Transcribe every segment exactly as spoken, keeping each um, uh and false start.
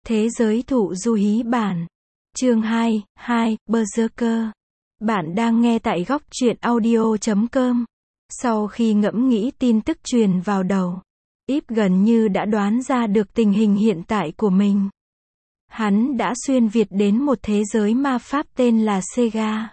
Thế giới thụ du hí bản. Chương hai, hai, Berserker. Bạn đang nghe tại góc truyện audio chấm com. Sau khi ngẫm nghĩ tin tức truyền vào đầu, Íp gần như đã đoán ra được tình hình hiện tại của mình. Hắn đã xuyên Việt đến một thế giới ma pháp tên là Sega.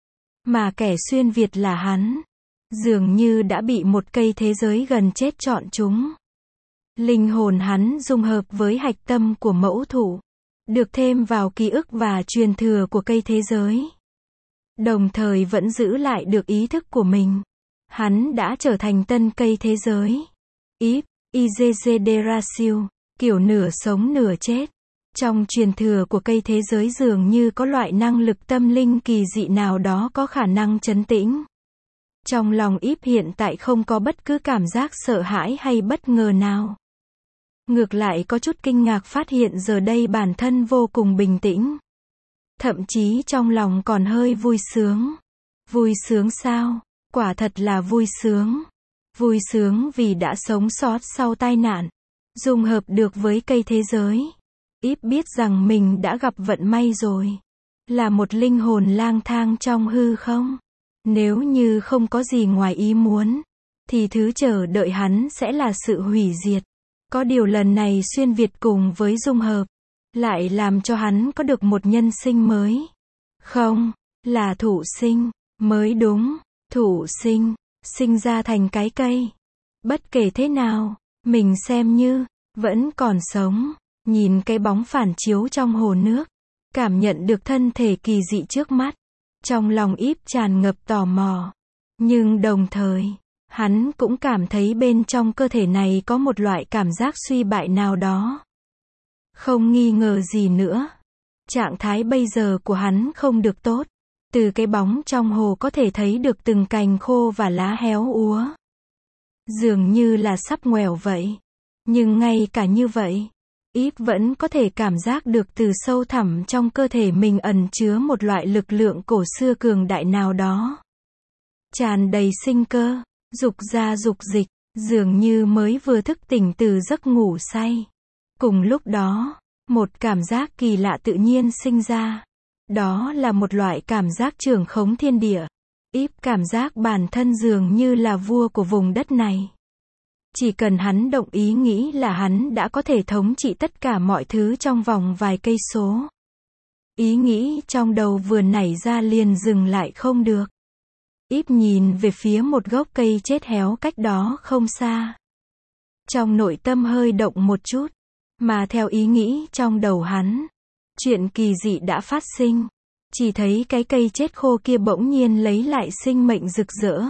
Mà kẻ xuyên Việt là hắn. Dường như đã bị một cây thế giới gần chết chọn chúng. Linh hồn hắn dung hợp với hạch tâm của mẫu thụ, được thêm vào ký ức và truyền thừa của cây thế giới. Đồng thời vẫn giữ lại được ý thức của mình. Hắn đã trở thành tân cây thế giới. Íp, Izezederasil, kiểu nửa sống nửa chết. Trong truyền thừa của cây thế giới dường như có loại năng lực tâm linh kỳ dị nào đó có khả năng trấn tĩnh. Trong lòng Íp hiện tại không có bất cứ cảm giác sợ hãi hay bất ngờ nào. Ngược lại có chút kinh ngạc phát hiện giờ đây bản thân vô cùng bình tĩnh. Thậm chí trong lòng còn hơi vui sướng. Vui sướng sao? Quả thật là vui sướng. Vui sướng vì đã sống sót sau tai nạn. Dung hợp được với cây thế giới. Íp biết rằng mình đã gặp vận may rồi. Là một linh hồn lang thang trong hư không. Nếu như không có gì ngoài ý muốn, thì thứ chờ đợi hắn sẽ là sự hủy diệt. Có điều lần này xuyên Việt cùng với dung hợp, lại làm cho hắn có được một nhân sinh mới. Không, là thụ sinh, mới đúng, thụ sinh, sinh ra thành cái cây. Bất kể thế nào, mình xem như, vẫn còn sống, nhìn cái bóng phản chiếu trong hồ nước, cảm nhận được thân thể kỳ dị trước mắt. Trong lòng Íp tràn ngập tò mò. Nhưng đồng thời, hắn cũng cảm thấy bên trong cơ thể này có một loại cảm giác suy bại nào đó. Không nghi ngờ gì nữa. Trạng thái bây giờ của hắn không được tốt. Từ cái bóng trong hồ có thể thấy được từng cành khô và lá héo úa. Dường như là sắp ngoẻo vậy. Nhưng ngay cả như vậy, Íp vẫn có thể cảm giác được từ sâu thẳm trong cơ thể mình ẩn chứa một loại lực lượng cổ xưa cường đại nào đó. Tràn đầy sinh cơ, dục ra dục dịch, dường như mới vừa thức tỉnh từ giấc ngủ say. Cùng lúc đó, một cảm giác kỳ lạ tự nhiên sinh ra. Đó là một loại cảm giác trưởng khống thiên địa. Íp cảm giác bản thân dường như là vua của vùng đất này. Chỉ cần hắn động ý nghĩ là hắn đã có thể thống trị tất cả mọi thứ trong vòng vài cây số. Ý nghĩ trong đầu vừa nảy ra liền dừng lại không được. Íp nhìn về phía một gốc cây chết héo cách đó không xa. Trong nội tâm hơi động một chút, mà theo ý nghĩ trong đầu hắn, chuyện kỳ dị đã phát sinh. Chỉ thấy cái cây chết khô kia bỗng nhiên lấy lại sinh mệnh rực rỡ.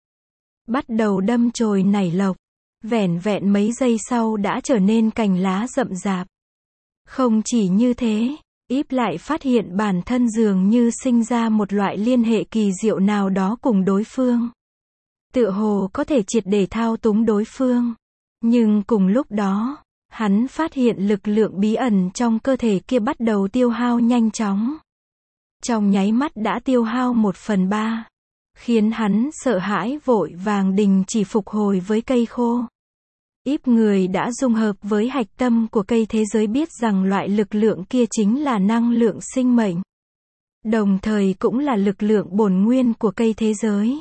Bắt đầu đâm chồi nảy lộc. Vẻn vẹn mấy giây sau đã trở nên cành lá rậm rạp. Không chỉ như thế, Íp lại phát hiện bản thân dường như sinh ra một loại liên hệ kỳ diệu nào đó cùng đối phương. Tựa hồ có thể triệt để thao túng đối phương. Nhưng cùng lúc đó, hắn phát hiện lực lượng bí ẩn trong cơ thể kia bắt đầu tiêu hao nhanh chóng. Trong nháy mắt đã tiêu hao một phần ba. Khiến hắn sợ hãi vội vàng đình chỉ phục hồi với cây khô. Íp người đã dung hợp với hạch tâm của cây thế giới biết rằng loại lực lượng kia chính là năng lượng sinh mệnh. Đồng thời cũng là lực lượng bổn nguyên của cây thế giới.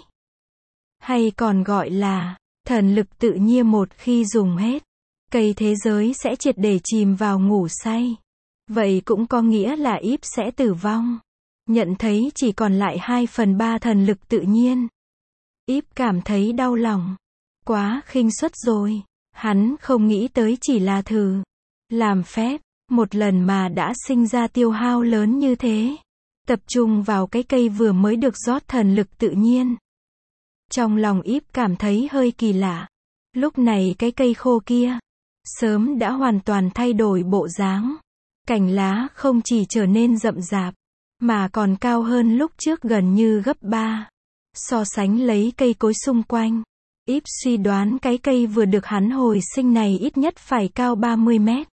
Hay còn gọi là thần lực tự nhiên, một khi dùng hết, cây thế giới sẽ triệt để chìm vào ngủ say. Vậy cũng có nghĩa là Íp sẽ tử vong. Nhận thấy chỉ còn lại hai phần ba thần lực tự nhiên. Íp cảm thấy đau lòng. Quá khinh suất rồi. Hắn không nghĩ tới chỉ là thử làm phép, một lần mà đã sinh ra tiêu hao lớn như thế. Tập trung vào cái cây vừa mới được rót thần lực tự nhiên. Trong lòng Íp cảm thấy hơi kỳ lạ. Lúc này cái cây khô kia, sớm đã hoàn toàn thay đổi bộ dáng. Cành lá không chỉ trở nên rậm rạp, mà còn cao hơn lúc trước gần như gấp ba. So sánh lấy cây cối xung quanh, Íp suy đoán cái cây vừa được hắn hồi sinh này ít nhất phải cao ba mươi mét.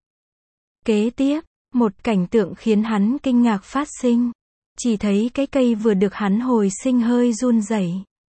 Kế tiếp, một cảnh tượng khiến hắn kinh ngạc phát sinh. Chỉ thấy cái cây vừa được hắn hồi sinh hơi run rẩy.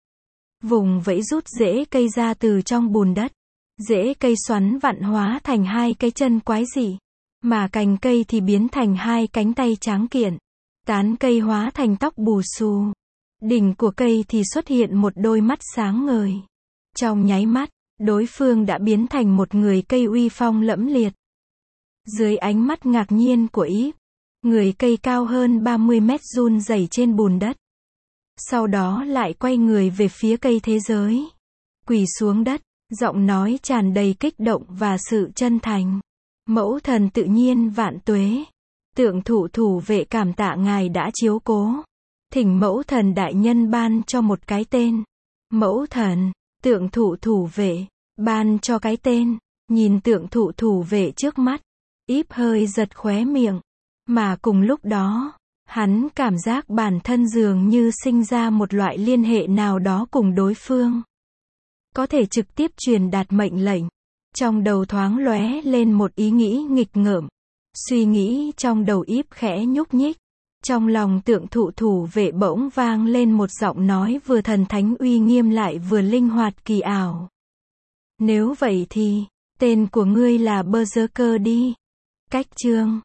Vùng vẫy rút rễ cây ra từ trong bùn đất. Rễ cây xoắn vặn hóa thành hai cái chân quái dị. Mà cành cây thì biến thành hai cánh tay tráng kiện. Tán cây hóa thành tóc bù xù. Đỉnh của cây thì xuất hiện một đôi mắt sáng ngời. Trong nháy mắt, đối phương đã biến thành một người cây uy phong lẫm liệt. Dưới ánh mắt ngạc nhiên của Íp, người cây cao hơn ba mươi mét run rẩy trên bùn đất. Sau đó lại quay người về phía cây thế giới. Quỳ xuống đất, giọng nói tràn đầy kích động và sự chân thành. Mẫu thần tự nhiên vạn tuế. Tượng thụ thủ vệ cảm tạ ngài đã chiếu cố. Thỉnh mẫu thần đại nhân ban cho một cái tên. Mẫu thần, tượng thụ thủ vệ, ban cho cái tên. Nhìn tượng thụ thủ vệ trước mắt, Íp hơi giật khóe miệng. Mà cùng lúc đó, hắn cảm giác bản thân dường như sinh ra một loại liên hệ nào đó cùng đối phương. Có thể trực tiếp truyền đạt mệnh lệnh. Trong đầu thoáng lóe lên một ý nghĩ nghịch ngợm. Suy nghĩ trong đầu Íp khẽ nhúc nhích. Trong lòng tượng thụ thủ vệ bỗng vang lên một giọng nói vừa thần thánh uy nghiêm lại vừa linh hoạt kỳ ảo. Nếu vậy thì, tên của ngươi là Berserker đi. Cách chương